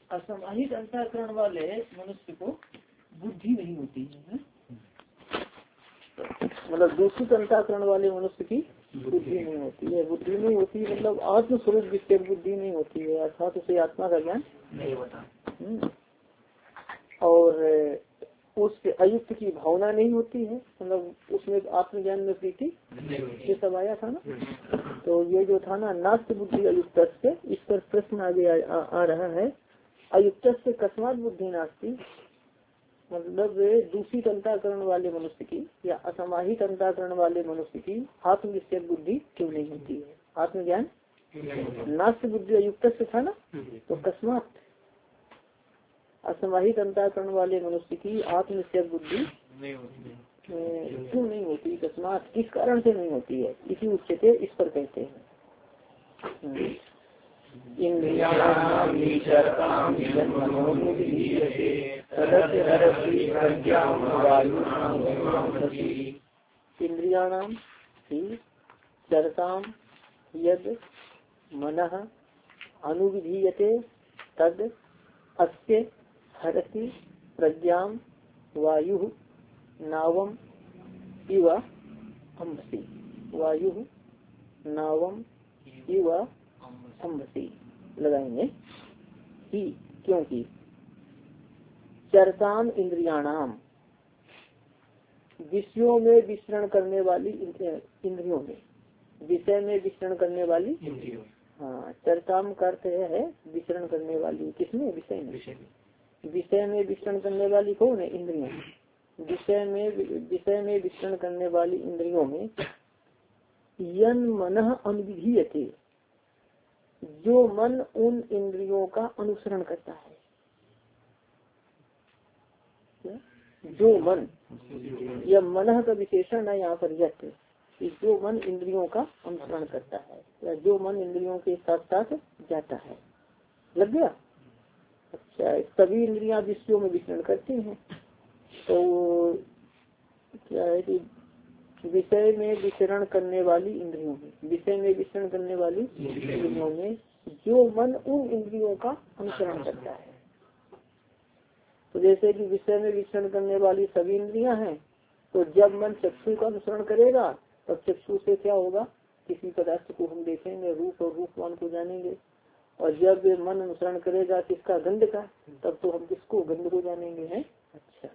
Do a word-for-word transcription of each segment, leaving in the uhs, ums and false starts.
असमाहित अंतःकरण वाले मनुष्य को बुद्धि नहीं होती है, मतलब दूषित अंतःकरण वाले मनुष्य की बुद्धि नहीं होती है। बुद्धि नहीं होती मतलब आत्मस्वरूप जिससे बुद्धि नहीं होती है, अर्थात उसे आत्मा का ज्ञान नहीं होता। और उसके अयुक्त की भावना नहीं होती है, मतलब उसमें आत्मज्ञान में प्रीति ये सब आया था ना। तो ये जो था ना नास्ति बुद्धि अयुक्त से, इस पर प्रश्न आगे आ, आ, आ रहा है। अयुक्त से कस्मात बुद्धि नास्ति, मतलब दूषित अंतःकरण वाले मनुष्य की या असमाहित अंतःकरण वाले मनुष्य की आत्मविषयक बुद्धि क्यों नहीं होती है, आत्मज्ञान नास्ति बुद्धि अयुक्त से था ना। तो कस्मात असमाहित अंतःकरण वाले मनुष्य की आत्मविषयक बुद्धि क्यों नहीं होती, कस्मात किस कारण से नहीं होती है, इसी उच्चते इस पर कहते हैं। इंद्रियाणाम चरताम यद मनः अनुविधीयते तद अस्य हरति प्रज्ञां वायु नावम इव अम्बसी, वायु नावम इव अम्बसी लगाएंगे ही, क्योंकि चरताम इंद्रियाणाम विषयों में विचरण करने वाली इंद्रियों में, विषय में विचरण करने वाली इंद्रियों, हाँ चरताम का अर्थ है विचरण करने वाली, किसमें विषय में, विषय में विचरण करने वाली कौन है, इंद्रियों। विषय में विषय में विचरण करने वाली इंद्रियों में यन मनः अनुविधीयते, जो मन उन इंद्रियों का अनुसरण करता है, जो मन, यह मन का विशेषण है यहाँ पर यत, जो मन इंद्रियों का अनुसरण करता है या जो मन इंद्रियों के साथ साथ जाता है, लग गया। अच्छा, सभी इंद्रियां विषयों में विचरण करती हैं, तो क्या है कि विषय में विचरण करने वाली इंद्रियों में, विषय में विचरण करने वाली इंद्रियों में जो मन उन इंद्रियों का अनुसरण करता है। तो जैसे कि विषय में विचरण करने वाली सभी इंद्रियां हैं, तो जब मन चक्षु का अनुसरण करेगा तब चक्षु से क्या होगा, किसी पदार्थ को हम देखेंगे, रूप और रूपवान को जानेंगे। और जब मन अनुसरण करेगा किसका, गंध का, तब तो हम किसको, गंध को जानेंगे हैं। अच्छा,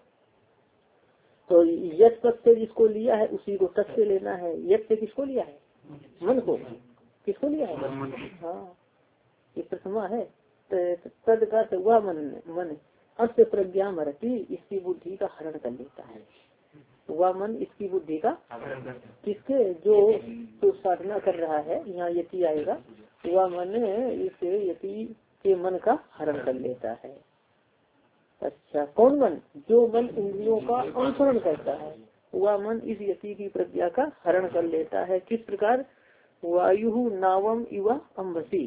तो यश पद से जिसको लिया है उसी को तत् से लेना है। यश से किसको लिया है, मन को, किसको लिया है, हाँ ये प्रथमा है। तद का वह मन, मन अस्य प्रज्ञा मरती, इसकी बुद्धि का हरण कर लेता है। वह मन इसकी बुद्धि का, किसके, जो तो साधना कर रहा है, यहाँ यति आएगा, वह मन इस यति के मन का हरण कर लेता है। अच्छा, कौन मन, जो मन इंद्रियों का अनुसरण करता है, वह मन इस यति की प्रज्ञा का हरण कर लेता है। किस प्रकार, वायु नावम इव अम्बसी,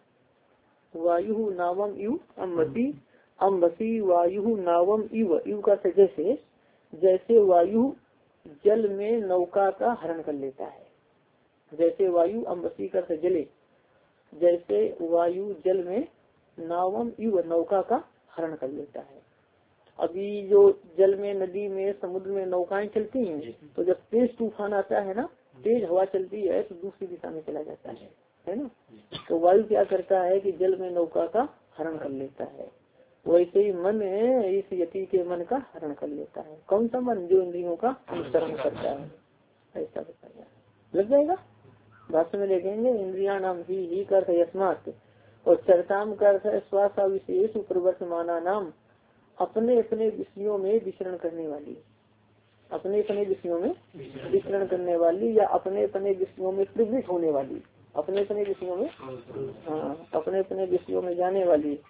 वायु नावम इव अम्बसी, अम्बसी वायु नावम इव, इव का से जैसे, जैसे वायु जल में नौका का हरण कर लेता है, जैसे वायु अम्बसी का से जले, जैसे वायु जल में नावम इव नौका का हरण कर लेता है। अभी जो जल में, नदी में, समुद्र में नौकाएं चलती हैं, तो जब तेज तूफान आता है ना, तेज हवा चलती है तो दूसरी दिशा में चला जाता है, है ना। तो वायु क्या करता है कि जल में नौका का हरण कर लेता है, वैसे ही मन इस यति के मन का हरण कर लेता है। कौन सा मन, जो इंद्रियों का अनुसरण करता है, ऐसा बताया, लग जाएगा। भाषा में देखेंगे इंद्रिया नाम ही ही कर यस्मात्, और चरताम कर श्वास विशेष प्रवर्तमाना नाम, अपने अपने विषयों में विचरण करने वाली, अपने अपने विषयों में विचरण करने वाली या अपने अपने विषयों में प्रवृत्त होने वाली, अपने अपने विषयों में, हाँ अपने अपने विषयों में जाने वाली।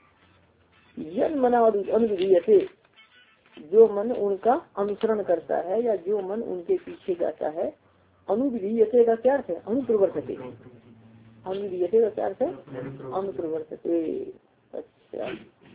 यन मना अनुविधीयते, जो मन उनका अनुसरण करता है या जो मन उनके पीछे जाता है। अनुविधीयते का क्या अर्थ है, अनुप्रवर्तते, अनुविधीयते का क्या अर्थ है, अनुप्रवर्तते। अच्छा,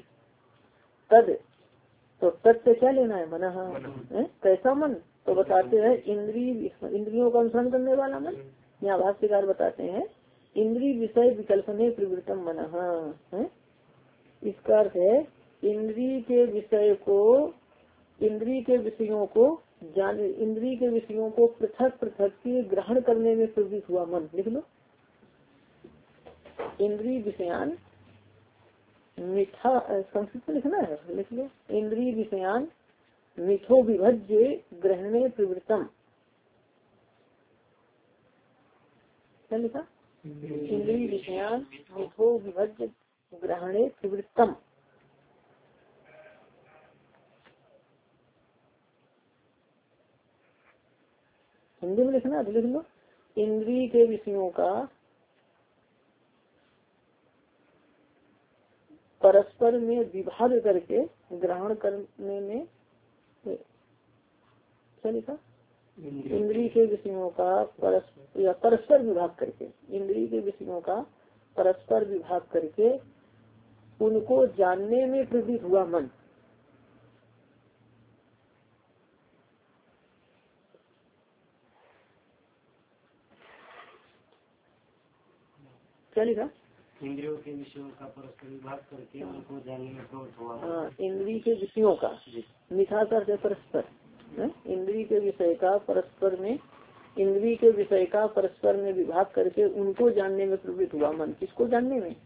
तद, तो तद से क्या लेना है, मन, कैसा मन, तो बताते हैं इंद्रिय, इंद्रियों का अनुसरण करने वाला मन। यहाँ भाष्यकार बताते हैं इंद्रिय विषय विकल्पने प्रवृत्तम मन है, इसका अर्थ है इंद्रिय के विषय को इंद्रिय के विषयों को जान इंद्रिय के विषयों को पृथक पृथक के ग्रहण करने में प्रवृत्त हुआ मन। लिख लो, इंद्रिय विषयान मिठा, संस्कृत में लिखना है, लिख लो, इंद्रिय विषयान मिठो विभज्य ग्रहणे प्रवृत्तम। क्या लिखा? इंद्रिय विषयान मिठो विभज्य ग्रहणे प्रवृत्तम। हिंदी में लिखना है, लिख लो, इंद्रिय के विषयों का परस्पर में विभाग करके ग्रहण करने में, क्या लिखा? इंद्रिय के विषयों का परस्पर या परस्पर विभाग करके, इंद्रिय के विषयों का परस्पर विभाग करके उनको जानने में प्रवृत्त हुआ मन। क्या लिखा? इंद्रियों के विषयों का परस्पर विभाग करके उनको जानने में प्रवृत्त हुआ। हाँ, इंद्रिय के विषयों का मिठा करके परस्पर, इंद्रिय के विषय का परस्पर में इंद्रिय के विषय का परस्पर में विभाग करके उनको जानने में प्रवृत्त हुआ मन। किसको जानने में?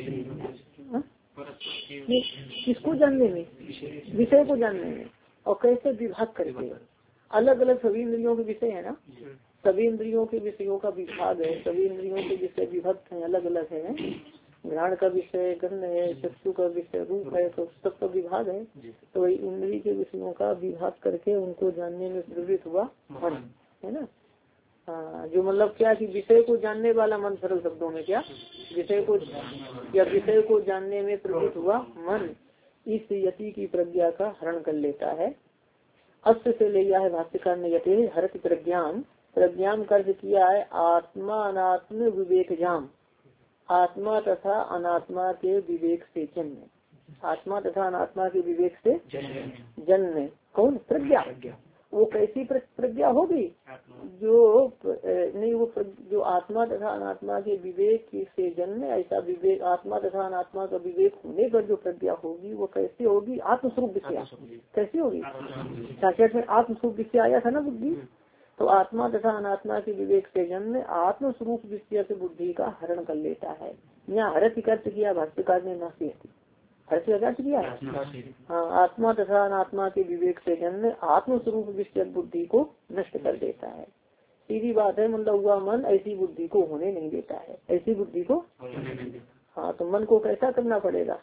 किसको जानने में? विषय को जानने में। और कैसे विभाग करके? अलग अलग सभी इंद्रियों के विषय है ना, सभी इंद्रियों के विषयों का विभाग है, सभी इंद्रियों के विषय विभक्त है, अलग अलग है। घ्राण का विषय गंध है, चक्षु का विषय रूप है, तो सबका विभाग है। तो वही इंद्रिय के विषयों का विभाग करके उनको जानने में प्रवृत्त हुआ मन, है ना। हाँ, जो मतलब क्या कि विषय को जानने वाला मन, सरल शब्दों में क्या, विषय को या विषय को जानने में प्रवृत्त हुआ मन इस यति की प्रज्ञा का हरण कर लेता है। अस्त से ले गया है भाष्यकार ने, यते हरति प्रज्ञाम, प्रज्ञाम कर्ज किया है आत्मा अनात्म विवेक जाम, आत्मा तथा अनात्मा के विवेक से जन्म, आत्मा तथा अनात्मा के विवेक से जन्म। कौन? प्रज्ञा। वो कैसी प्रज्ञा होगी? जो नहीं, वो जो आत्मा तथा अनात्मा के विवेक से जन्म, ऐसा विवेक आत्मा तथा अनात्मा का विवेक होने पर जो प्रज्ञा होगी वो कैसी होगी? आत्मस्वरूप विषया। कैसी होगी? साक्षात में आत्मस्वरूप विषय आया था ना बुद्धि, तो आत्मा तथा अनात्मा के विवेक से जन्म आत्मस्वरूप विषय से बुद्धि का हरण कर लेता है। यहाँ हरत अर्थ किया भाष्यकार ने, नासी हर्ष अर्थ किया है। हाँ, आत्मा तथा अनात्मा के विवेक से जन्म आत्मस्वरूप विषय बुद्धि को नष्ट कर देता है। सीधी बात है, मतलब हुआ मन ऐसी बुद्धि को होने नहीं देता है, ऐसी बुद्धि को। हाँ, तो मन को कैसा करना पड़ेगा?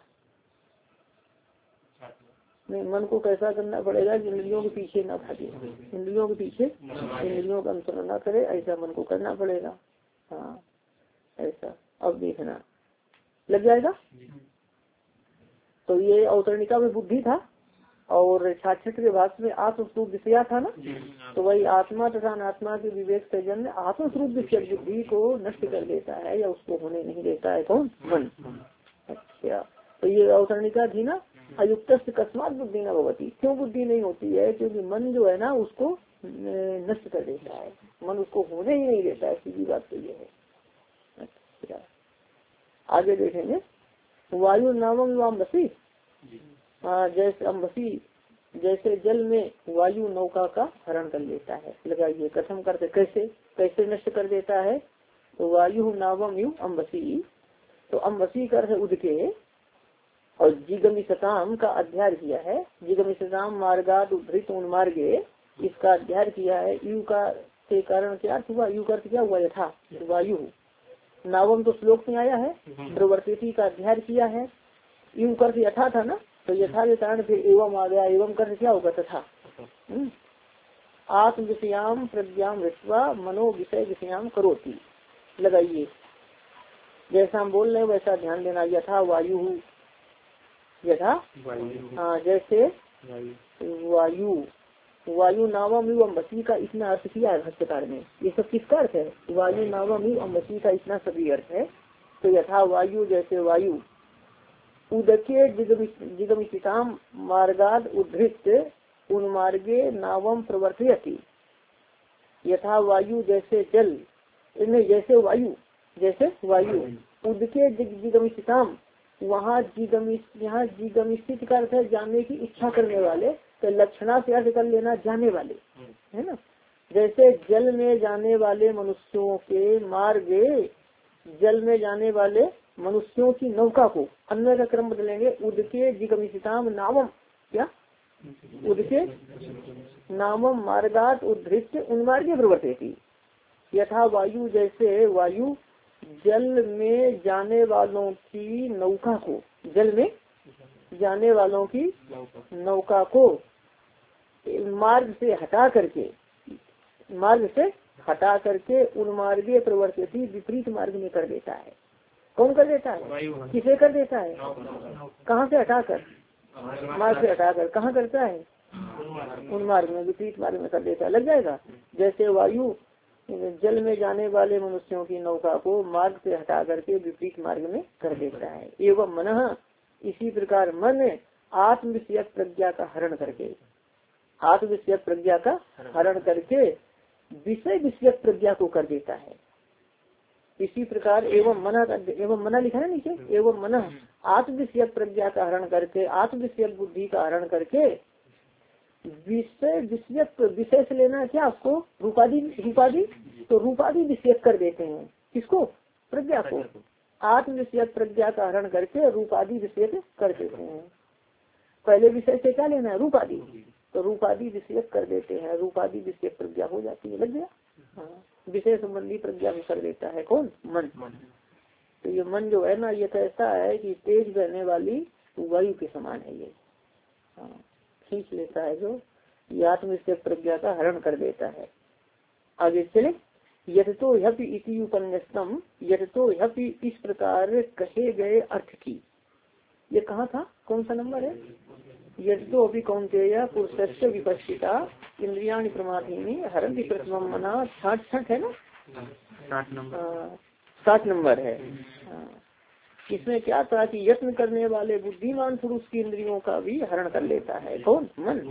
नहीं, मन को कैसा करना पड़ेगा कि इंद्रियों के पीछे न भागे, इंद्रियों के पीछे इंद्रियों का अनुसरण न करे, ऐसा मन को करना पड़ेगा। हाँ, ऐसा। अब देखना लग जाएगा। तो ये अवतरणिका में बुद्धि था और साक्षात के भाग में आत्मस्वरूप विषया था ना, तो वही आत्मा तथा अनात्मा के विवेक से जन्म आत्मस्वरूप विषय बुद्धि को नष्ट कर देता है या उसको होने नहीं देता है। कौन? मन। अच्छा, तो ये अवतरणिका थी ना, अयुक्त कस्मात बुद्धि न भवती, क्यों बुद्धि नहीं होती है? क्योंकि मन जो है ना उसको नष्ट कर देता है, मन उसको होने ही नहीं देता है, सीधी बात तो ये है। अच्छा, आगे देखेंगे। वायु नामम अम्बसी, जैसे अम्बसी जैसे जल में वायु नौका का हरण कर लेता है। लगाइए, कथम करते कैसे कैसे नष्ट कर देता है? तो वायु नावम यु अम्बसी, तो अम्बसी का अर्थ उदके, और जिगमिशताम का अध्ययन किया है। जिगमिशताम मार्गाद उद्धृत उन्मार्गे, इसका अध्ययन किया है। यु का के कारण क्या अर्थ हुआ? यु का अर्थ क्या हुआ? यथा वायु। नावम तो श्लोक में आया है, प्रवर्तिति का अध्ययन किया है। यु कर यथा था ना, तो यथा के कारण फिर एवं आ गया, एवं कर क्या होगा? तथा। आत्म विषयाम प्रज्ञाम ऋत्वा मनो विषय विषयाम करोति। लगाइए, जैसा हम बोल रहे हैं वैसा ध्यान देना। यथा वायु, यथा हाँ, जैसे वायु, वायु नावम यु अम्बसी का इतना अर्थ किया है भाष्यकार ने। ये सब किसका अर्थ है? वायु नावम यु अम्बसी का इतना सभी अर्थ है। तो यथा वायु, जैसे वायु, उदके जिगमिशिताम मार्गाद उद्धृत उन्मार्गे नावम प्रवर्तयति। यथा वायु जैसे जल, इनमें जैसे वायु, जैसे वायु, उदके जिगमिशिताम वहाँ जिगमित यहाँ जिगमित का अर्थ है जानने की इच्छा करने वाले, तो लक्षणा से अर्थ कर लेना जाने वाले, है ना। जैसे जल में जाने वाले मनुष्यों के मार्ग, जल में जाने वाले मनुष्यों की नौका को अन्य का क्रम बदलेंगे, उदके जिगमिताम नामम, क्या उदके नामम मार्गात उद्धृत उन्मार्गे प्रवर्तेति, यथा वायु, जैसे वायु जल में जाने वालों की नौका को, जल में जाने वालों की नौका को मार्ग से हटा करके, मार्ग से हटा करके उन्मार्गे प्रवर्तित विपरीत मार्ग में कर देता है। कौन कर देता है, किसे कर देता है, कहाँ से हटाकर, मार्ग से हटाकर, कहाँ करता है, उन्मार्ग में, विपरीत मार्ग में कर देता है। लग जाएगा। जैसे वायु जल में जाने वाले मनुष्यों की नौका को मार्ग से हटा करके विपरीत मार्ग में कर देता है। एवं मन, इसी प्रकार मन आत्म विषयक प्रज्ञा का हरण करके, आत्म विषयक प्रज्ञा का हरण करके विषय विषयक प्रज्ञा को कर देता है। इसी प्रकार एवं मना, एवं मना लिखा है नीचे, एवं मन आत्म विषयक प्रज्ञा का हरण करके, आत्म विषयक बुद्धि का हरण करके विषय विषयक, विषय से लेना क्या आपको, रूपादि, रूपादि, तो रूपादि विषयक कर देते हैं। किसको, प्रज्ञा को। आत्म विषयक प्रज्ञा का हरण करके रूपादि विषयक कर देते हैं। पहले विषय से क्या लेना है, रूपादि, तो रूपादि विषयक कर देते हैं, रूपादि विषयक प्रज्ञा हो जाती है। लग गया। हाँ, विषय संबंधी प्रज्ञा को कर देता है कौन, मन। तो ये मन जो है ना, ये तो ऐसा है कि तेज बहने वाली वायु के समान है ये। हाँ, खींच लेता है जो, ये आत्म विषयक प्रज्ञा का हरण कर देता है। आगे चले, यथतो ह्यपि इति उपन्यस्तम, यथतो ह्यपि इस प्रकार कहे गए अर्थ की, ये कहाँ था, कौन सा नंबर है, यथतो अभी कौन्तेय पुरुषस्य विपश्चिता इंद्रियाणि प्रमाथीनि हरन्ति प्रथमं मना, साठ साठ है ना, साठ नंबर, साठ नंबर है। इसमें क्या था कि यत्न करने वाले बुद्धिमान पुरुष की इंद्रियों का भी हरण कर लेता है कौन, मन।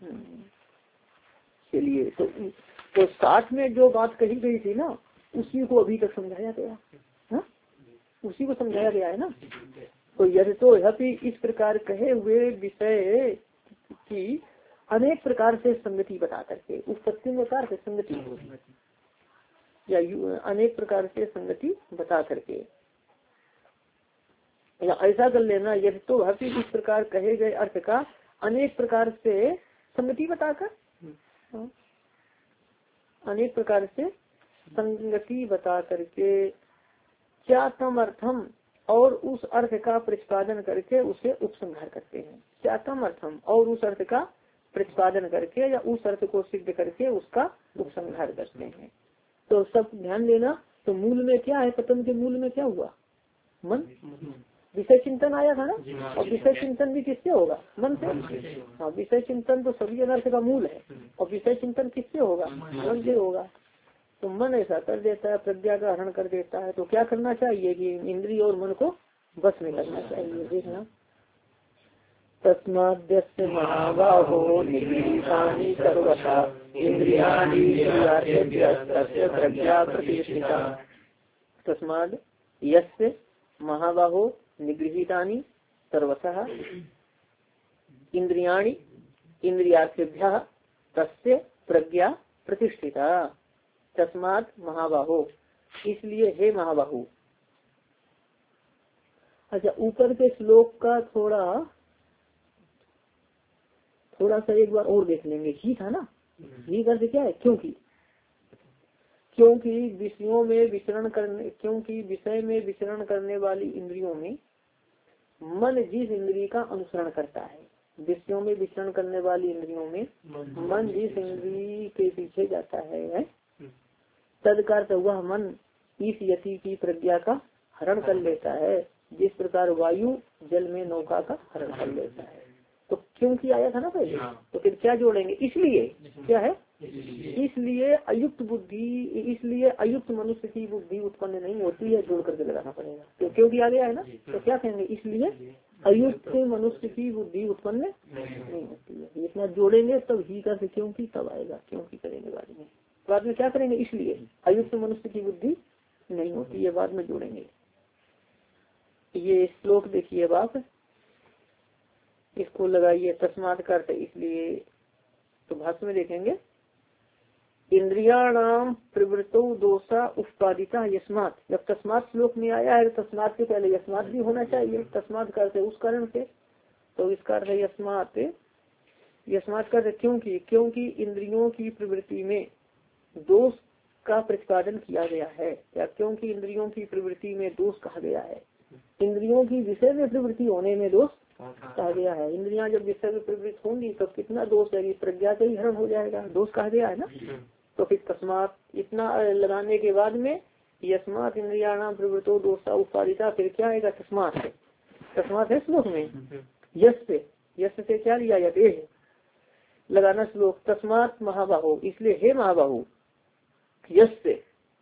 चलिए, तो तो साठ में जो बात कही गई थी ना, उसी को अभी तक समझाया गया, हा? उसी को समझाया गया है ना। तो यदि तो यही इस प्रकार कहे हुए विषय की अनेक प्रकार से संगति बता करके, उत्पत्ति में प्रकार से संगति या अनेक प्रकार से संगति बता करके, या ऐसा कर लेना, यदि तो यही इस प्रकार कहे गए अर्थ का अनेक प्रकार से संगति बताकर, अनेक प्रकार से संगति बता करके क्या तम अर्थम, और उस अर्थ का प्रतिपादन करके उसे उपसंहार करते हैं। क्या तम अर्थम, और उस अर्थ का प्रतिपादन करके या उस अर्थ को सिद्ध करके उसका उपसंहार करते हैं। तो सब ध्यान देना। तो मूल में क्या है, पतन के मूल में क्या हुआ, मन। विषय चिंतन आया था ना, और विषय चिंतन भी किससे होगा, मन से। हाँ, विषय चिंतन तो सभी अनर्थ का मूल है, और विषय चिंतन किससे होगा, मन से होगा। तो मन ऐसा कर देता है, प्रज्ञा का हरण कर देता है। तो क्या करना चाहिए कि इंद्रिय और मन को बस में करना चाहिए। देखना, तस्माद्यस्य महाबाहो निगृहीतानि सर्वथा इंद्रियाणि तस्य प्रज्ञा प्रतिष्ठिता। तस्माद् यस्य महाबाहो निगृहीतानि सर्वथा इंद्रियाणि इंद्रियार्थेभ्यः तस्य प्रज्ञा प्रतिष्ठिता। तस्मात् महाबाहो, इसलिए हे महाबाहु। अच्छा, ऊपर के श्लोक का थोड़ा थोड़ा सा एक बार और देख लेंगे। ही था ना, ही करते क्या है, क्योंकि क्योंकि विषयों में विचरण करने क्योंकि विषय में विचरण करने वाली इंद्रियों में मन जिस इंद्रिय का अनुसरण करता है, विषयों में विचरण करने वाली इंद्रियों में मन जिस इंद्रिय के पीछे जाता है, है? तदकार वह मन इस यति की प्रज्ञा का हरण कर लेता है, जिस प्रकार वायु जल में नौका का हरण कर लेता है। तो क्योंकि आया था ना पहले, तो फिर क्या जोड़ेंगे, इसलिए क्या है, इसलिए अयुक्त बुद्धि, इसलिए अयुक्त मनुष्य की बुद्धि उत्पन्न नहीं होती है, जोड़ करके लगाना पड़ेगा। तो क्योंकि आ गया है ना, तो क्या कहेंगे, इसलिए अयुक्त मनुष्य की बुद्धि उत्पन्न नहीं होती है। इतना जोड़ेंगे तब ही का से क्योंकि तब आएगा, क्योंकि करेंगे बाद में। बाद में क्या करेंगे, इसलिए अयुक्त मनुष्य की बुद्धि नहीं होती है, बाद में जोड़ेंगे। ये श्लोक देखिए अब आप इसको लगाइए तस्मात् करते, इसलिए तो भाष्य में देखेंगे इंद्रियाणाम प्रवृत्तो दोषा उत्पादिता यस्मात्। जब तस्मात् श्लोक में आया है तस्मात् के पहले यस्मात् भी होना चाहिए, तस्मात् करते उस कारण से, तो इसका अर्थ है यस्मात्। यस्मात् करते क्योंकि क्योंकि इंद्रियों की प्रवृत्ति में दोष का प्रतिपादन किया गया है, या क्योंकि इंद्रियों की प्रवृत्ति में दोष कहा गया है। इंद्रियों की विषय में प्रवृत्ति होने में दोष कहा गया है। इंद्रियां जब विषय में प्रवृत्त होंगी तो कितना दोष है, प्रज्ञा का ही हरण हो जाएगा, दोष कहा गया है ना। तो फिर तस्मात् इतना लगाने के बाद में यस्मात् इंद्रियाणाम प्रवृत्तो दोषा उत्पादिता, फिर क्या आएगा तस्मात्। तस्मात् है श्लोक में यश से, यश से क्या लिया जाता है लगाना श्लोक तस्मात् महाबाहो, इसलिए हे महाबाहो यश से,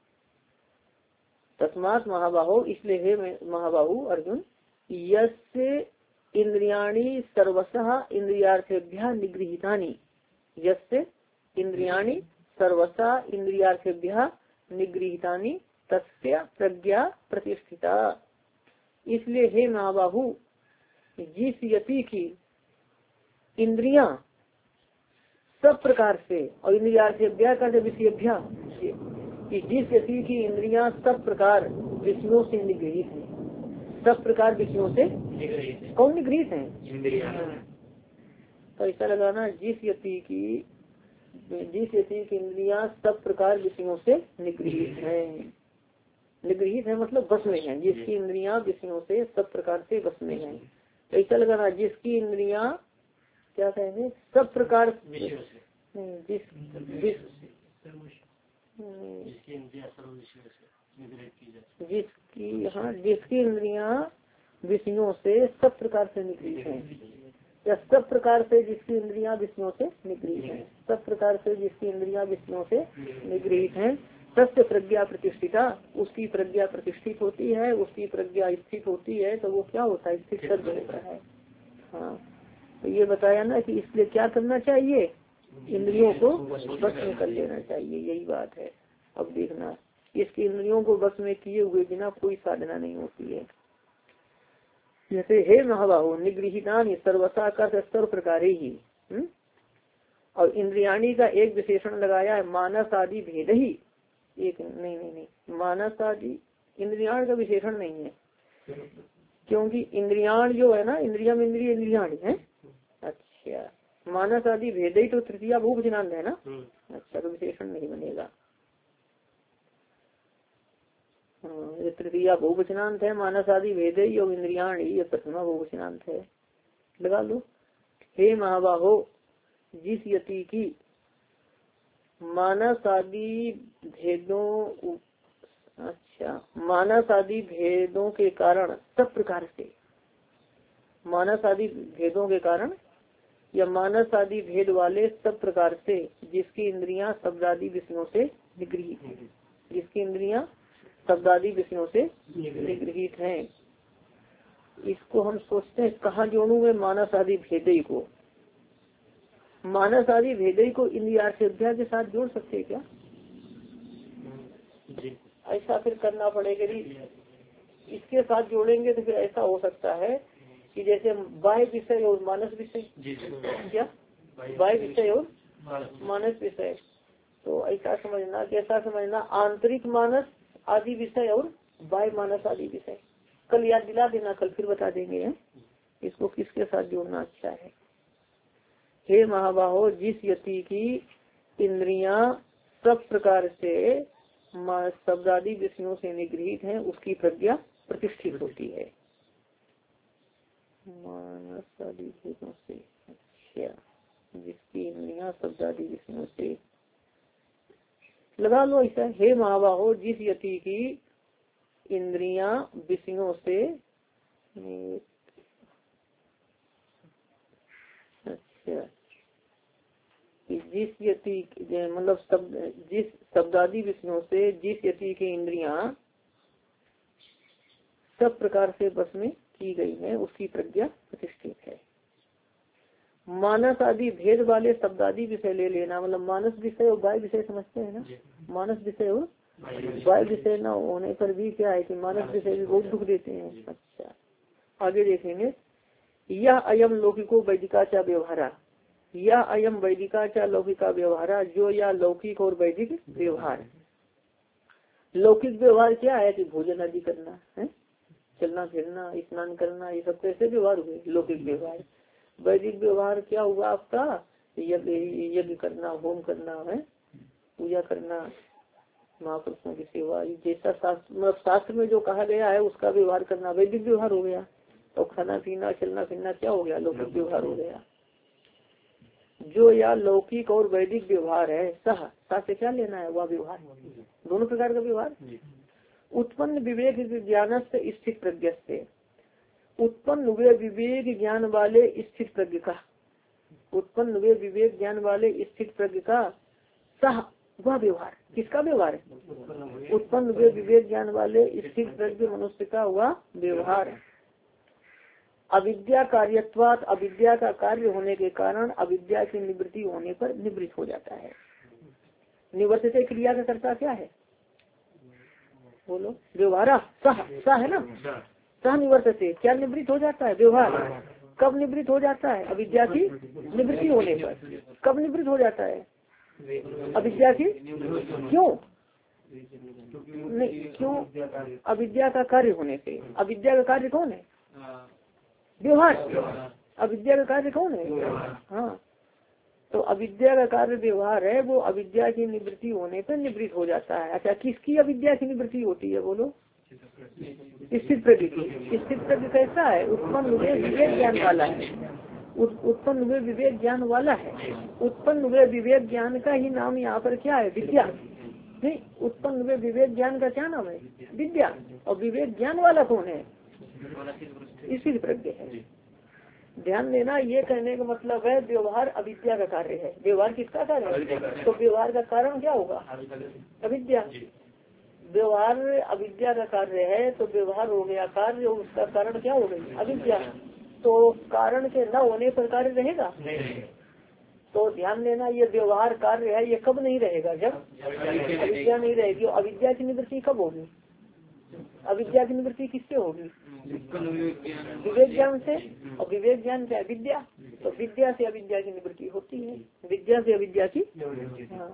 तस्मात् महाबाहो इसलिए हे महाबाहु अर्जुन, यस्य इंद्रियाणि सर्वशः इंद्रियार्थेभ्यः निगृहीतानि, यस्य इंद्रियाणि सर्वशः इंद्रियार्थेभ्यः निगृहीतानि तस्य प्रज्ञा प्रतिष्ठिता। इसलिए हे महाबाहु जिस यति की इंद्रियां सब प्रकार से, और इंद्रियार्थेभ्यः का विषयभ्यः, कि जिस यति की इंद्रियां सब प्रकार विषयों से निगृहित है, सब प्रकार विषयों से कौन निगृहित है इंद्रियां। तो ऐसा लगाना जिस यति की जिस यति की इंद्रियां सब प्रकार विषयों से निगृहित है, निगृहित है मतलब बस में है, जिसकी इंद्रियां विषयों से सब प्रकार से बस में है। तो ऐसा लगाना जिसकी इंद्रियां क्या कहेंगे सब प्रकार जिस जिसकी हाँ जिसकी इंद्रियां विषयों से सब प्रकार से निगृहित है, या सब प्रकार से जिसकी इंद्रियां विषयों से निगृहित है, सब प्रकार से जिसकी इंद्रियां विषयों से निगृहित है, तस्य प्रज्ञा प्रतिष्ठिता, उसकी प्रज्ञा प्रतिष्ठित होती है, उसकी प्रज्ञा स्थित होती है। तो वो क्या होता है स्थित शब्द होता है। हाँ तो ये बताया ना कि इसलिए क्या करना चाहिए, इंद्रियों को बस में कर लेना चाहिए, यही बात है। अब देखना इसकी इंद्रियों को बस में किए हुए बिना कोई साधना नहीं होती है। जैसे हे महाबाहु निगृहीतानि सर्वथा का सर्व प्रकार ही, और इंद्रियाणी का एक विशेषण लगाया है मानस आदि भेद ही, एक नहीं नहीं नहीं मानस आदि इंद्रियाण का विशेषण नहीं है, क्योंकि इंद्रियाण जो है ना इंद्रिया में इंद्रिय इंद्रियाणी है। अच्छा मानस आदि भेद ही तो तृतीया बहुवचनांत है ना। अच्छा तो विशेषण नहीं बनेगा, ये तृतीया बहुवचनांत है, मानस आदि भेद ही और इंद्रियाणी ये प्रथमा बहुवचनांत है। लगा लो हे महाबाहो जिस यति की मानस आदि भेदों, अच्छा मानस आदि भेदों के कारण सब प्रकार से, मानस आदि भेदों के कारण या मानस आदि भेद वाले सब प्रकार से जिसकी इंद्रियां शब्दादि विषयों से निगृहित है, जिसकी इंद्रियां शब्दादि विषयों से निगृहित हैं। इसको हम सोचते हैं कहाँ जोड़ू में मानस आदि भेदई को, मानस आदि भेदई को इंद्रियार्थेभ्यः के साथ जोड़ सकते हैं क्या? ऐसा फिर करना पड़ेगा, इसके साथ जोड़ेंगे तो फिर ऐसा हो सकता है कि जैसे बाह्य विषय और मानस विषय, क्या बाह्य विषय और मानस विषय, तो ऐसा समझना कैसा समझना आंतरिक मानस आदि विषय और बाह्य मानस आदि विषय। कल याद दिला देना, कल फिर बता देंगे है? इसको किसके साथ जोड़ना अच्छा है। हे महाबाहो जिस यति की इंद्रियां सब प्रकार से शब्दादि विषयों से निगृहित हैं उसकी प्रज्ञा प्रतिष्ठित होती है मानस आदि विषयों से। अच्छा जिसकी इंद्रियां शब्दादि विषयों से, लगा लो ऐसा हे महाबाहो जिस यति की इंद्रियां विषयों से, अच्छा जिस यति मतलब शब्द जिस शब्दादि विषयों से जिस यति की इंद्रियां सब प्रकार से बस में की गई है उसकी प्रज्ञा प्रतिष्ठित है। मानस आदि भेद वाले शब्दादि विषय ले लेना, मतलब मानस विषय और बाह्य विषय समझते हैं ना, मानस विषय और बाह्य विषय न होने पर भी क्या है कि मानस विषय भी बहुत दुख देते हैं। अच्छा आगे देखेंगे, यह अयम लौकिको वैदिका चा व्यवहारा, यह अयम वैदिका चा लौकिका व्यवहारा, जो या लौकिक और वैदिक व्यवहार। लौकिक व्यवहार क्या है कि भोजन आदि करना है, चलना फिरना, स्नान करना, ये सब कैसे व्यवहार हुए, लौकिक व्यवहार। वैदिक व्यवहार क्या हुआ आपका, यज्ञ यज्ञ करना, होम करना है, पूजा करना, महापुरुषों की सेवा, जैसा शास्त्र शास्त्र में जो कहा गया है उसका व्यवहार करना वैदिक व्यवहार हो गया। तो खाना पीना, चलना फिरना क्या हो गया, लौकिक व्यवहार हो गया। जो या लौकिक और वैदिक व्यवहार है, सह सा से क्या लेना है, वह व्यवहार, दोनों प्रकार का व्यवहार। उत्पन्न विवेक ज्ञान से स्थित प्रज्ञ से, उत्पन्न हुए विवेक ज्ञान वाले स्थित प्रज्ञ का, उत्पन्न हुए विवेक ज्ञान वाले स्थित प्रज्ञ का सह वह व्यवहार, किसका व्यवहार है, उत्पन्न हुए विवेक ज्ञान वाले स्थित प्रज्ञ मनुष्य का वह व्यवहार। अविद्या कार्यत्वात, अविद्या का कार्य होने के कारण अविद्या की निवृत्ति होने पर निवृत्त हो जाता है। निवृत्त से क्रिया का कर्ता क्या है, बोलो, व्यवहारा, सह सह है ना, सह निवृत्त से क्या निवृत्त हो जाता है, व्यवहार। कब निवृत्त हो जाता है, अविद्या की निवृत्ति होने पर। कब निवृत्त हो जाता है, अविद्या की, क्यों नहीं, क्यों, अविद्या का कार्य होने से। अविद्या का कार्य कौन है, व्यवहार। अविद्या का कार्य कौन है, हाँ, तो अविद्या का कार्य व्यवहार है, वो अविद्या की निवृत्ति होने पर निवृत्त हो जाता है। अच्छा, किसकी अविद्या की निवृत्ति होती है, बोलो, स्थित प्रज्ञ की। स्थित प्रज्ञ कैसा है, उत्पन्न हुए विवेक ज्ञान वाला है, उत्पन्न हुए विवेक ज्ञान वाला है। उत्पन्न हुए विवेक ज्ञान का ही नाम यहाँ पर क्या है, विद्या। नहीं, उत्पन्न हुए विवेक ज्ञान का क्या नाम है, विद्या। और विवेक ज्ञान वाला कौन है, स्थित प्रज्ञ है। ध्यान देना, ये कहने का मतलब है व्यवहार अविद्या का कार्य है। व्यवहार किसका कार्य है, तो व्यवहार का कारण क्या होगा, अविद्या। व्यवहार अविद्या का कार्य है, तो व्यवहार हो गया कार्य, और उसका कारण क्या हो गई, अविद्या। तो कारण के न होने पर कार्य रहेगा, तो ध्यान देना, ये व्यवहार कार्य है, ये कब नहीं रहेगा, जब अविद्या नहीं रहेगी। अविद्या की निवृत्ति कब होगी, अविद्या की निवृत्ति किससे होगी, विवेक ज्ञान से। और विवेक ज्ञान क्या है, विद्या। तो विद्या से अविद्या की निवृत्ति होती है, विद्या से अविद्या की। हाँ,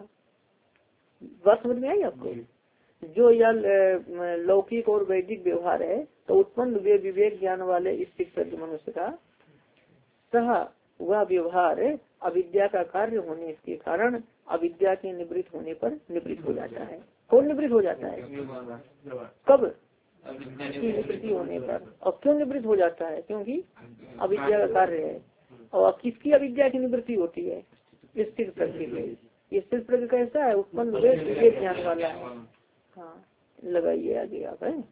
बात समझ में आई आपको। जो यह लौकिक और वैदिक व्यवहार है, तो उत्पन्न हुए विवेक ज्ञान वाले स्थित प्रज्ञ मनुष्य का सह वह व्यवहार अविद्या का कार्य होने के कारण अविद्या के निवृत्त होने पर निवृत्त हो जाता है। कौन निवृत्त हो जाता है, कब, की निवृत्ति होने पर। और क्यों निवृत्त हो जाता है, क्योंकि अविद्या का कार्य है। और किसकी अविद्या की निवृत्ति होती है, स्थित प्रज्ञ की। स्थित प्रज्ञ कैसा है, उत्पन्न हुए विवेक ज्ञान वाला है। हाँ, लगाइए आगे आप है।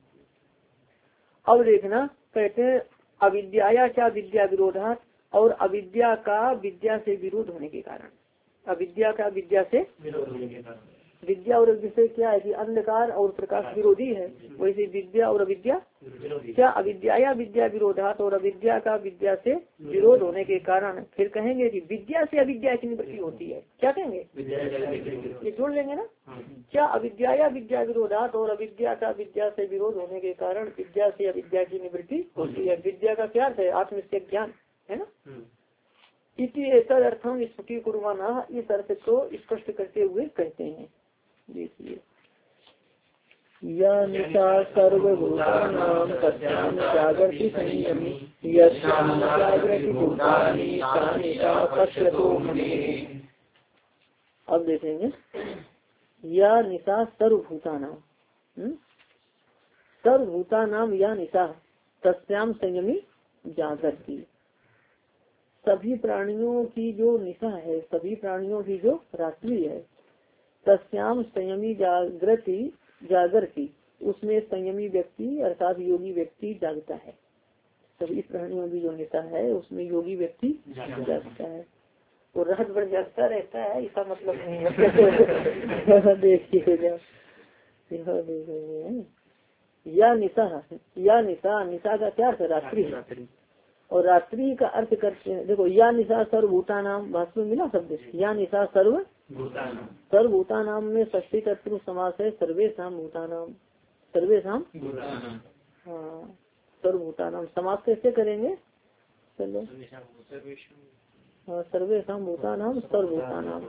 अब देखना, कहते हैं अविद्या क्या विद्या विरोधात, और अविद्या का विद्या से विरोध होने के कारण। अविद्या का विद्या से विरोध होने के कारण, विद्या और विषय क्या है कि अंधकार और प्रकाश विरोधी है, वैसे विद्या और अविद्या क्या, अविद्या या विद्या विरोधात, और अविद्या का विद्या से विरोध होने के कारण फिर कहेंगे कि विद्या से अविद्या की निवृत्ति होती है। क्या कहेंगे, ये जोड़ लेंगे ना, क्या अविद्या या विद्या विरोधात, और अविद्या का विद्या से विरोध होने के कारण विद्या से अविद्या की निवृत्ति होती है। विद्या का क्या है, आत्मनिश्चय ज्ञान है ना। इति एतद अर्थम स्मृति कुर्वाना, इस अर्थ को स्पष्ट करते हुए कहते हैं। देखिए, या निशा सर्वभूतानां तस्यां जागर्ति संयमी, यस्यां जागृति भूतानि सा निशा पश्यतो मुनिः। अब देखेंगे, या निशा सर्वभूतानां, सर्वभूतानां या निशा तस्यां संयमी जागृति, सभी प्राणियों की जो निशा है, सभी प्राणियों की जो रात्रि है, तस्याम संयमी जागृति जागृति, उसमें संयमी व्यक्ति अर्थात योगी व्यक्ति जागता है। सभी प्राणियों की जो निशा है उसमें योगी व्यक्ति जागता है। वो रात भर जागता रहता है ऐसा मतलब नहीं है। देखिए या निशा, या निशा, निशा का क्या अर्थ, रात्रि। और रात्रि का अर्थ करते हैं, देखो, या निशा सर्वभूता नाम, भाषा में मिला शब्द, या निशा सर्व सर्वभूता नाम में षष्ठी तत्पुरुष समास है, सर्वेशम भूता नाम, सर्वेशम। हाँ, सर्वभूतानाम समास कैसे करेंगे? चलो हाँ सर्वेषां भूतानाम सर्वभूतानाम।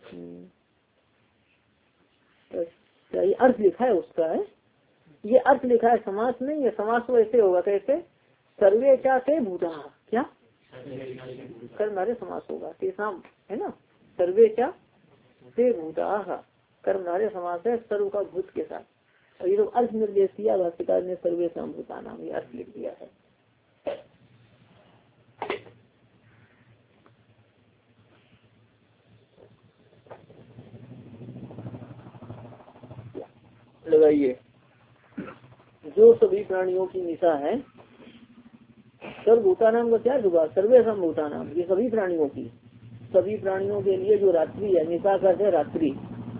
अच्छा ये अर्थ लिखा है उसका है, ये अर्थ लिखा है, समास नहीं है। समास तो ऐसे होगा कैसे? सर्वे क्या से भूता क्या कर्मधारय समास होगा तेसाम है ना। सर्वे क्या से भूता कर्मधारय समास है सर्व का भूत के साथ। और ये तो अर्थ निर्देश किया भाष्यकार ने सर्वेषां भूतानाम, ये अर्थ लिख दिया है। लगाइए जो सभी प्राणियों की निशा है, सर्वभूतानाम का क्या होगा? सर्वेषां भूतानाम, ये सभी प्राणियों की, सभी प्राणियों के लिए जो रात्रि है, निशा करते हैं रात्रि।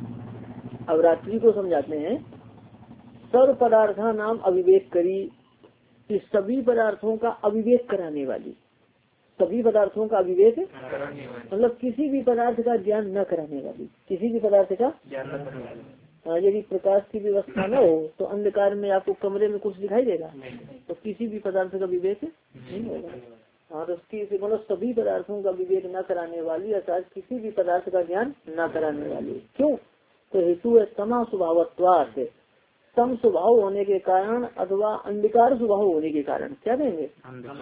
अब रात्रि को समझाते हैं। सर्व पदार्था नाम अविवेक करी, कि सभी पदार्थों का अविवेक कराने वाली, सभी पदार्थों का अविवेक मतलब किसी भी पदार्थ का ज्ञान न कराने वाली, किसी भी पदार्थ का ज्ञान न कराने वाली। हाँ यदि प्रकाश की व्यवस्था न हो तो अंधकार में आपको कमरे में कुछ दिखाई देगा, तो किसी भी पदार्थ का विवेक नहीं होगा। हाँ तो मतलब सभी पदार्थों का विवेक न कराने वाली, अर्थात किसी भी पदार्थ का ज्ञान न कराने वाली। क्यों? तो हेतु है समा स्वभावत्वात्, सम स्वभाव होने के कारण अथवा अंधकार स्वभाव होने के कारण। क्या कहेंगे?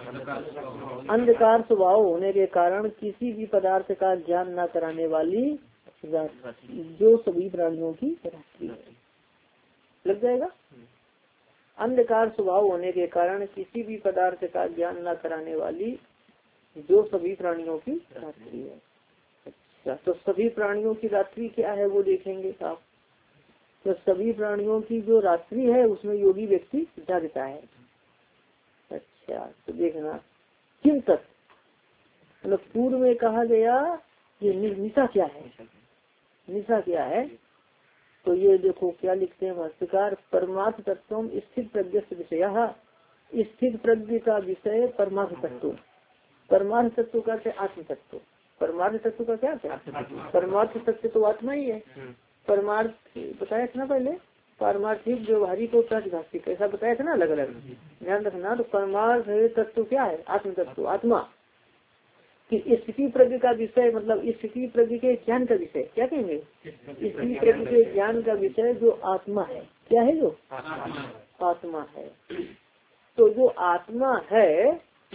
अंधकार स्वभाव होने के कारण किसी भी पदार्थ का ज्ञान न कराने वाली जो सभी प्राणियों की रात्रि है। लग जाएगा। अंधकार स्वभाव होने के कारण किसी भी पदार्थ का ज्ञान न कराने वाली जो सभी प्राणियों की रात्रि है। अच्छा तो सभी प्राणियों की रात्रि क्या है वो देखेंगे आप। तो सभी प्राणियों की जो रात्रि है उसमें योगी व्यक्ति जागता है। अच्छा तो देखना किन तक, मतलब पूर्व में कहा गया ये निशा क्या है, निशा क्या है। तो ये देखो क्या लिखते हैं भाष्यकार, परमार्थ तत्व स्थित प्रज्ञ विषय, स्थित प्रज्ञ का विषय परमार्थ तत्व। परमार्थ तत्व का क्या? आत्म तत्व। परमार्थ तत्व का क्या है? परमार्थ तत्व तो आत्मा ही है। परमार्थ बताया था ना पहले, पारमार्थिक व्यवहारिक और प्रातिभाषिक ऐसा बताया था ना अलग अलग, ध्यान रखना। तो परमार्थ तत्व क्या है? आत्म तत्व, आत्मा कि स्थिति प्रज्ञ का विषय, मतलब स्थिति प्रज्ञ के ज्ञान का विषय। क्या कहेंगे? स्थिति प्रज्ञ के ज्ञान का विषय जो आत्मा है। क्या है? जो आत्मा है। तो जो आत्मा है,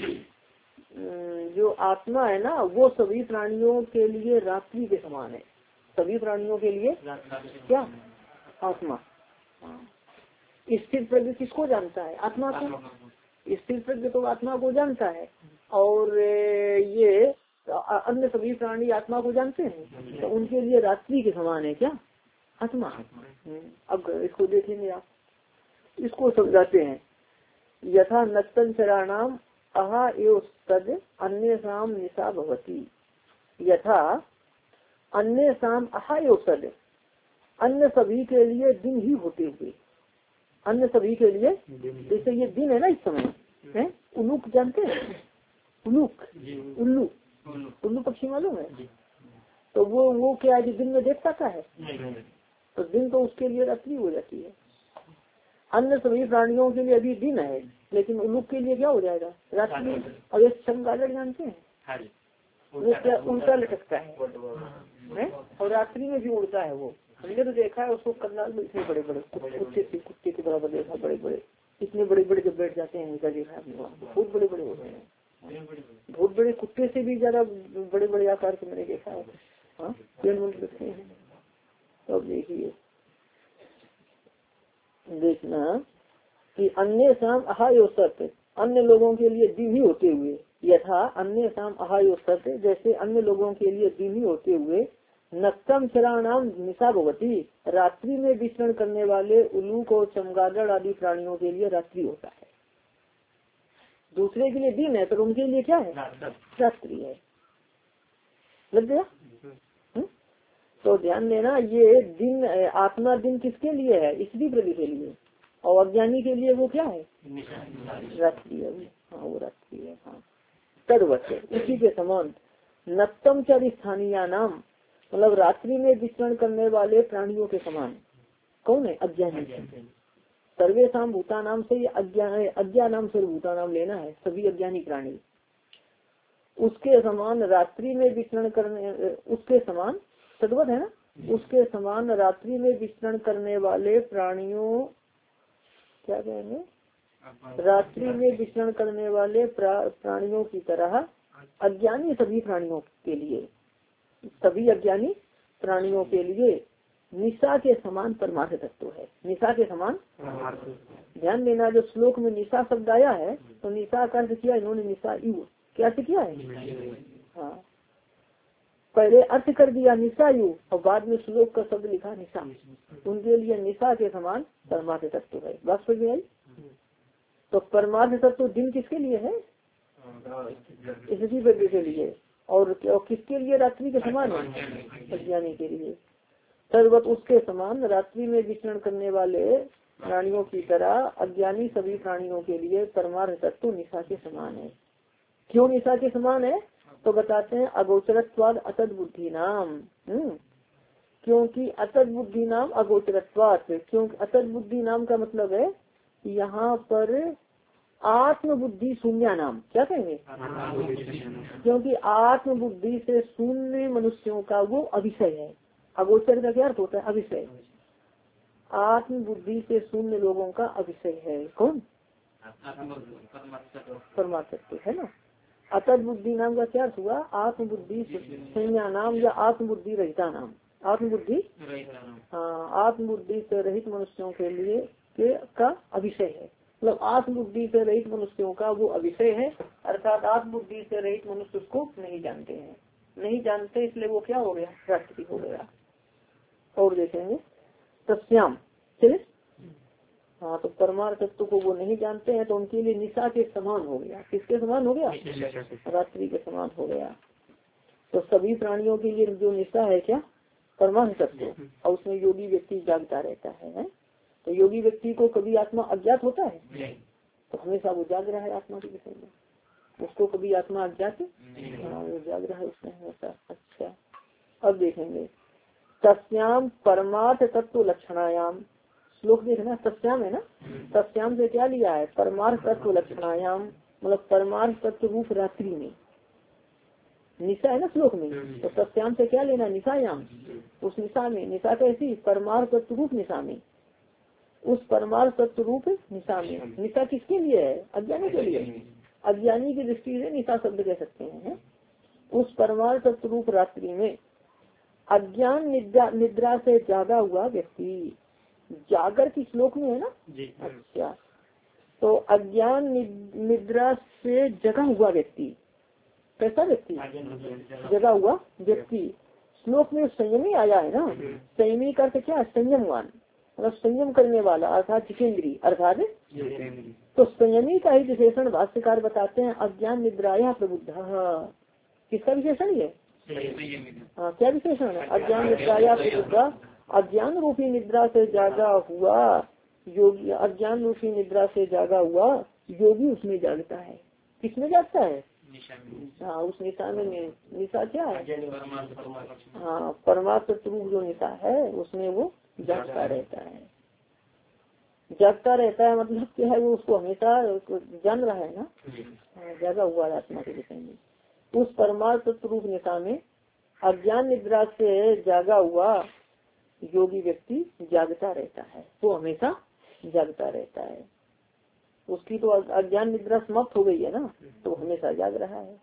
जो आत्मा है ना, वो सभी प्राणियों के लिए रात्रि के समान है। सभी प्राणियों के लिए क्या? आत्मा। स्थिर प्रज्ञ किसको जानता है? आत्मा को। स्थिर प्रज्ञ तो आत्मा को जानता है, और ये अन्य सभी प्राणी आत्मा को जानते हैं, तो उनके लिए रात्रि के समान है क्या? आत्मा। अब इसको देखेंगे आप, इसको समझाते हैं। यथा नक्तन चराणाम अहा एव तद अन्य शाम निशा भवती। यथा अन्य शाम अहा एव तद, अन्य सभी के लिए दिन ही होते हुए, अन्य सभी के लिए, जैसे ये दिन है ना इस समय है, उल्लूक जानते हैं? उल्लूक, उल्लू, उल्लू पक्षी मालूम है? तो वो वो क्या है, दिन में देख पाता है? तो दिन तो उसके लिए रात्रि हो जाती है। अन्य सभी प्राणियों के लिए अभी दिन है, लेकिन उल्लूक के लिए क्या हो जाएगा? रात्रि। और ये चमगादड़ जानते हैं? वो क्या उल्टा लटकता है, है? और रात्रि में भी उड़ता है वो। हमने तो देखा है उसको, करनाल में इतने बड़े बड़े कुत्ते के कुत्ते के बराबर देखा, बड़े बड़े, इतने बड़े बड़े जब बैठ जाते हैं, देखा है बहुत बड़े बड़े होते हैं, बहुत बड़े, कुत्ते से भी ज्यादा बड़े बड़े आकार के मैंने देखा है। हाँ पेड़ में रखते हैं। तो अब देखिए, देखना कि अन्य शाम अहायो सत्य, अन्य लोगों के लिए दिन ही होते हुए, यथा अन्य शाम अहायो सत्य, जैसे अन्य लोगों के लिए दिन ही होते हुए, नक्तम चराणाम निशा भवती, रात्रि में विचरण करने वाले उल्लूक और चमगादड़ आदि प्राणियों के लिए रात्रि होता है। दूसरे के लिए दिन है, पर उनके लिए क्या है? रात्रि है। लग गया? तो ध्यान देना, ये दिन आत्मा दिन किसके लिए है? स्त्री प्रति के लिए, और अज्ञानी के लिए वो क्या है? रात्रि है। हाँ वो रात्रि है। हाँ तदवत उसी के समान नक्तम चर स्थानीय नाम, मतलब रात्रि में विचरण करने वाले प्राणियों के समान। कौन है? अज्ञानी। सर्वेशम भूता नाम से ये अज्ञान अज्ञा नाम से भूता नाम लेना है, सभी अज्ञानी प्राणी। उसके समान रात्रि में विचरण करने, उसके समान तद्वत है ना, उसके समान रात्रि में विचरण करने वाले प्राणियों, क्या कहेंगे, रात्रि में विचरण करने वाले प्रा, प्राणियों की तरह अज्ञानी सभी प्राणियों के लिए, सभी अज्ञानी प्राणियों के लिए निशा के समान परमार्थ तत्व है। निशा के समान, ध्यान देना, जो श्लोक में निशा शब्द आया है तो निशा का अर्थ किया इन्होंने निशा यु, क्या किया है, हाँ पहले अर्थ कर दिया निशा यु और बाद में श्लोक का शब्द लिखा निशा। उनके लिए निशा के समान परमार्थ तत्व है। बात समझ में आई? तो परमार्थ तत्व दिन किसके लिए है, इसी व्यक्ति के लिए, और किसके लिए रात्रि के समान है, अज्ञानी के लिए। सर्वत उसके समान रात्रि में विचरण करने वाले प्राणियों की तरह अज्ञानी सभी प्राणियों के लिए परमार्थ तत्व निशा के समान है। क्यों निशा के समान है, तो बताते हैं अगोचरत्वाद अतद बुद्धि नाम, क्योंकि अतद बुद्धि नाम अगोचरत्वाद, क्योंकि अतद बुद्धि नाम का मतलब है यहाँ पर आत्म बुद्धि शून्य नाम, क्या कहेंगे, क्योंकि आत्म बुद्धि से शून्य मनुष्यों का वो अभिषय है। अगोचर का क्या अर्थ होता है, अभिषय। आत्म बुद्धि से शून्य लोगों का अभिषय है कौन, परमात्मा है ना। अतद बुद्धि नाम का क्या अर्थ हुआ, आत्म बुद्धि संज्ञा नाम या आत्म बुद्धि रहिता नाम, आत्म बुद्धि, हाँ आत्म बुद्धि से रहित मनुष्यों के लिए के का अभिषय है, मतलब आत्म बुद्धि से रहित मनुष्यों का वो अभिषय है। अर्थात आत्म बुद्धि से रहित मनुष्य उसको नहीं जानते हैं, नहीं जानते इसलिए वो क्या हो गया, राष्ट्रीय हो गया। और देखेंगे तस्याम, चलिए, हाँ तो परमार्थ तत्व को वो नहीं जानते हैं तो उनके लिए निशा के समान हो गया। किसके समान हो गया, रात्रि के समान हो गया। तो सभी प्राणियों के लिए जो निशा है क्या, परमार्थ तत्व, और उसमें योगी व्यक्ति जागता रहता है, है? तो योगी व्यक्ति को कभी आत्मा अज्ञात होता है, तो हमेशा वो जाग रहा है आत्मा के विषय में, उसको कभी आत्मा अज्ञात, हाँ वो जाग रहा है उसमें हमेशा। अच्छा अब देखेंगे तस्याम परमार्थ तत्व लक्षणायाम, श्लोक देखना, तस्याम है ना, तस्याम से क्या लिया है, परमार्थ तत्व लक्षणायाम, मतलब परमार्थ तत्व रूप रात्रि में, निशा है ना श्लोक में, तो तस्याम से क्या लेना, निशायाम, उस निशा में, निशा कैसी, परमार्थ तत्व रूप निशा में, उस परमार्थ तत्व रूप निशा में। निशा किसके लिए है, अज्ञानी के लिए, अज्ञानी की दृष्टि से निशा शब्द कह सकते हैं। उस परमार्थ तत्व रूप रात्रि में अज्ञान निद्रा, निद्रा से जागा हुआ व्यक्ति, जागर की श्लोक में है ना, अच्छा तो अज्ञान निद्रा से जगा हुआ व्यक्ति, कैसा व्यक्ति, जगा हुआ व्यक्ति। श्लोक में संयमी आया है ना, संयमी का क्या है, संयमवान, मतलब संयम करने वाला, अर्थात जितेंद्री, अर्थात तो संयमी का ही विशेषण भाष्यकार बताते हैं अज्ञान निद्राया प्रबुद्ध। किसका विशेषण ये, हाँ क्या विशेषण है, अज्ञान निद्राया प्रबुद्ध, अज्ञान रूपी निद्रा से जागा हुआ योगी, अज्ञान रूपी निद्रा से जागा हुआ योगी उसमें जागता है। किसमें जागता है, हाँ उस निशा में। निशा क्या है, हाँ परमात्म स्वरूप जो निशा है उसमें वो जागता रहता है। जागता रहता है मतलब क्या है, वो उसको हमेशा जान रहा है ना, जागा हुआ आत्मा के विषय में। उस परमार्थ स्वरूप निशा में अज्ञान निद्रा से जागा हुआ योगी व्यक्ति जागता रहता है, वो हमेशा जागता रहता है। उसकी तो अज्ञान निद्रा समाप्त हो गई है ना, तो हमेशा जाग रहा है।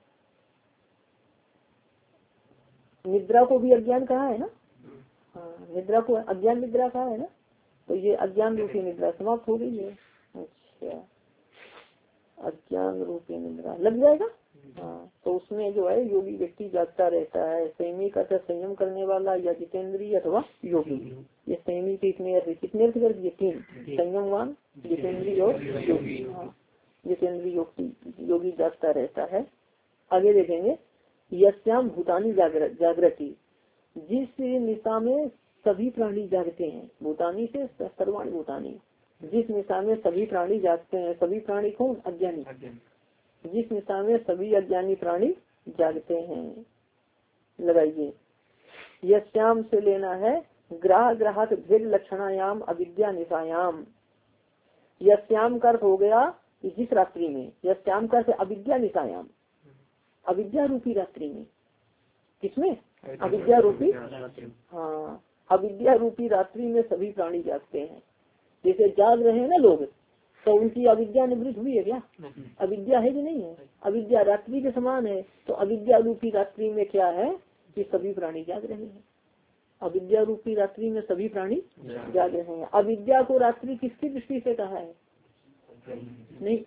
निद्रा को भी अज्ञान कहा है ना, हाँ निद्रा को अज्ञान निद्रा कहा है ना, तो ये अज्ञान रूपी निद्रा समाप्त हो गई है। अच्छा अज्ञान रूपी निद्रा लग जाएगा, हाँ तो उसमें जो है योगी व्यक्ति जागता रहता है। संयमी का संयम करने वाला या जितेंद्रीय अथवा योगी, ये संयमी के इतने अर्थ, कितने अर्थ कर दिए, तीन, संयमवान, जितेंद्रीय और योगी। हाँ जितेंद्रीय योगी जागता रहता है। आगे देखेंगे यस्याम भूतानी जागृति, जिस निशा में सभी प्राणी जागते हैं, भूतानी से सर्वाणी भूतानी, जिस निशा में सभी प्राणी जागते हैं। सभी प्राणी कौन, अज्ञानी, जिस निशा में सभी अज्ञानी प्राणी जागते हैं। लगाइए यस्याम से लेना है ग्राह ग्राहक भेद लक्षणायाम अविद्या निशायाम, यस्याम का अर्थ हो गया जिस रात्रि में, यस्याम का अर्थ अविद्या निशायाम, अविद्या रूपी रात्रि में, किसमें अविद्या रूपी, हाँ अविद्या रूपी रात्रि में सभी प्राणी जागते हैं। जैसे जाग रहे हैं ना लोग, तो उनकी अविद्या निवृत्त हुई है क्या? अविद्या है कि नहीं है? अविद्या रात्रि के समान है। तो अविद्या रूपी रात्रि में क्या है कि सभी प्राणी जाग रहे हैं। अविद्या रूपी रात्रि में सभी प्राणी जाग रहे हैं। अविद्या को रात्रि किसकी दृष्टि से कहा है? नहीं,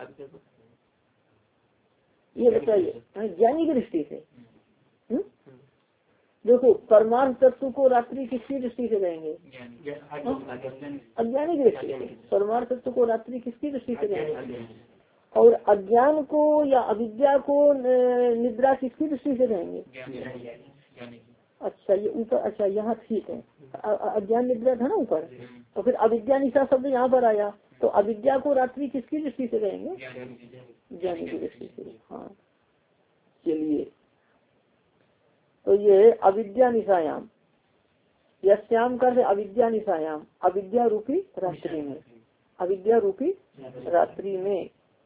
ये बताइए, ज्ञानी की दृष्टि से। हुँ? देखो परमार्थ तत्व को रात्रि किसकी दृष्टि से कहेंगे? अज्ञानी की दृष्टि से। परमार्थ तत्व को रात्रि किसकी दृष्टि से कहेंगे? और अज्ञान को या अविद्या को निद्रा किसकी दृष्टि से कहेंगे? अच्छा ये ऊपर, अच्छा यहाँ ठीक है, अज्ञान निद्रा था ना ऊपर, तो फिर अविद्या निशा शब्द यहाँ पर आया, तो अविद्या को रात्रि किसकी दृष्टि से कहेंगे? ज्ञानी की दृष्टि से। हाँ चलिए, तो ये अविद्या निशायाम, यस्याम कर अविद्या निशायाम, अविद्या रूपी रात्रि में, अविद्या रूपी रात्रि में।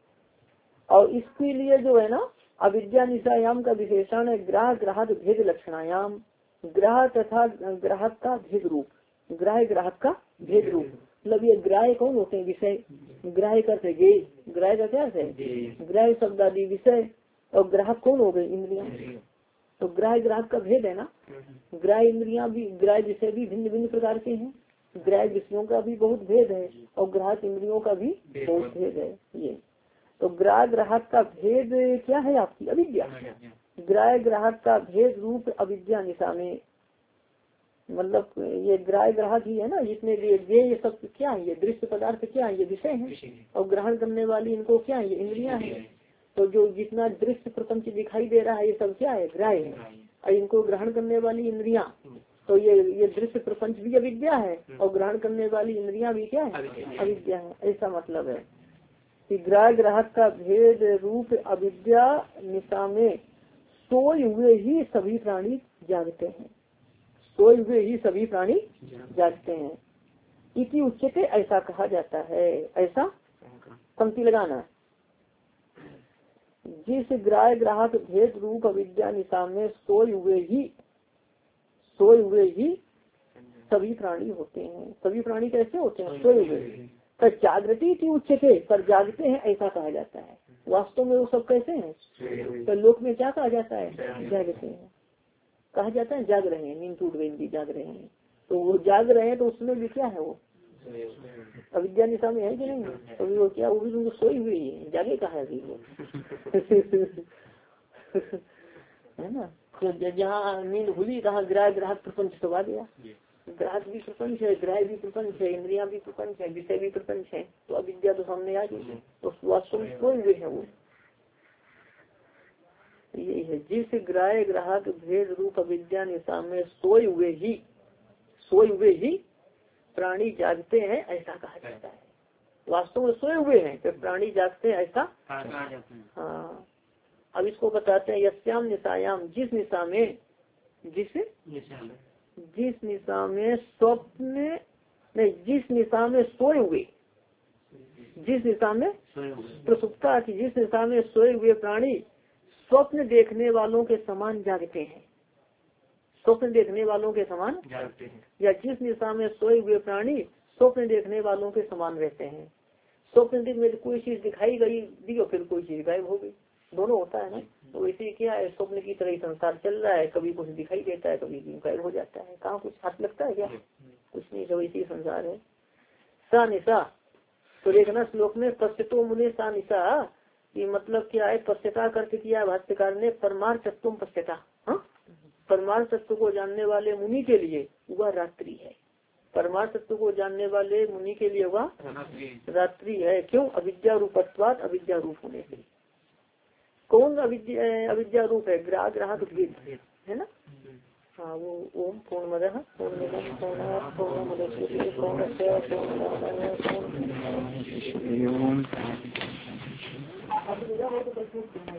और इसके लिए जो है ना अविद्या निशायाम का विशेषण है ग्राह ग्राहक भेद लक्षणायाम, ग्राह तथा ग्राहक का भेद रूप, ग्राह ग्राहक का भेद रूप। मतलब ये ग्राह्य कौन होते हैं? विषय। ग्राह्य करते गे, ग्राह्य का क्या है? ग्राह्य शब्द आदि विषय। और ग्राहक कौन हो गए? इंद्रिया। तो ग्राह्य ग्राहक का भेद है ना। ग्राह्य इंद्रियां भी, ग्राह्य विषय भी भिन्न भिन्न प्रकार के हैं। ग्राह्य विषयों का भी बहुत भेद है और ग्राहक इंद्रियों का भी बहुत भेद है। ये तो ग्राह्य ग्राहक का भेद क्या है? आपकी अविद्या। ग्राह्य ग्राहक का भेद रूप अविद्या निशा में, मतलब ये ग्राह्य ग्राहक ही है ना, जिसमें ये ये सब क्या है? ये दृश्य पदार्थ क्या है? ये विषय है। और ग्रहण करने वाली इनको क्या है? ये इंद्रियां हैं। तो जो जितना दृश्य प्रपंच दिखाई दे रहा है ये सब क्या है? ग्राह्य है। और इनको ग्रहण करने वाली इंद्रियां, तो ये ये दृश्य प्रपंच भी अविद्या है और ग्रहण करने वाली इंद्रियां भी क्या है? अविद्या है। ऐसा मतलब है कि ग्राह्य ग्राहक का भेद रूप अविद्या निशा में सोए हुए ही सभी प्राणी जागते हैं। सोए हुए ही सभी प्राणी जागते हैं। इति उच्चते, ऐसा कहा जाता है। ऐसा पंक्ति लगाना, जिस ग्राह्य ग्राहक भेद रूप अविद्या निशा में सोए हुए ही, सोए हुए ही सभी प्राणी होते हैं। सभी प्राणी कैसे होते हैं? सोए हुए। पर जागृति की उच्चते, पर जागते हैं ऐसा कहा जाता है। वास्तव में वो सब कैसे हैं? तो लोक में क्या कहा जाता है? जागते हैं कहा जाता है। जाग रहे हैं, नींद टूट गई, जाग रहे हैं। तो वो जाग रहे हैं तो उसमें भी क्या है? वो अविद्या निशा में है कि नहीं? तो वो क्या, वो भी तो सोई हुई है, जागे कहा है अभी वो है ना। तो जहाँ नींद खुली कहा ग्राह ग्राहक प्रपंच तो आ गया। ग्राहक भी प्रपंच है, ग्राह भी प्रपंच है, इंद्रिया भी प्रपंच है, विषय भी प्रपंच है। तो अविद्या तो सामने आ गई, तो वास्तव में सोए हुए है वो। यही है, जिस ग्राह्य ग्राहक भेद रूप अविद्या निशा में सोए हुए ही, सोए हुए ही प्राणी जागते हैं ऐसा कहा जाता है। वास्तव में सोए हुए हैं तो प्राणी जागते हैं ऐसा। हाँ, अब इसको बताते हैं। यस्याम निशायाम, जिस निशा में, जिस जिस निशा में स्वप्न नहीं, जिस निशा में सोए हुए, जिस निशा में प्रसुप्ता की, जिस निशा में सोए हुए प्राणी स्वप्न देखने वालों के समान जागते हैं। स्वप्न देखने वालों के समान जागते हैं, या जिस निशा में सोए हुए प्राणी स्वप्न देखने वालों के समान रहते हैं। स्वप्न में कोई चीज दिखाई गई दी और फिर कोई चीज गायब हो गई, दोनों होता है ना। तो इसी क्या है, स्वप्न की तरह ही संसार चल रहा है, कभी कुछ दिखाई देता है, कभी गायब हो जाता है। कहाँ कुछ हाथ लगता है क्या? कुछ नहीं, तो इसी संसार है। सा निशा, तो देखना श्लोक में पश्चितो मुने सा निशा, ये मतलब क्या है? पश्चता करके किया भाष्यकार ने, परमार्थ तत्व पश्चता। हाँ, परमार्थ तत्व को जानने वाले मुनि के लिए वह रात्रि है। परमार्थ तत्व को जानने वाले मुनि के लिए वह रात्रि है। क्यों? अविद्या रूपत्वाद, अविद्या रूप होने से। कौन अविद्या अविद्या रूप है? ग्राह ग्राहक भेद है ना। हाँ, वो ओम पूर्णमदः पूर्णमिदं पूर्णात् पूर्णमुदच्यते पूर्णस्य पूर्णमादाय पूर्णमेवावशिष्यते।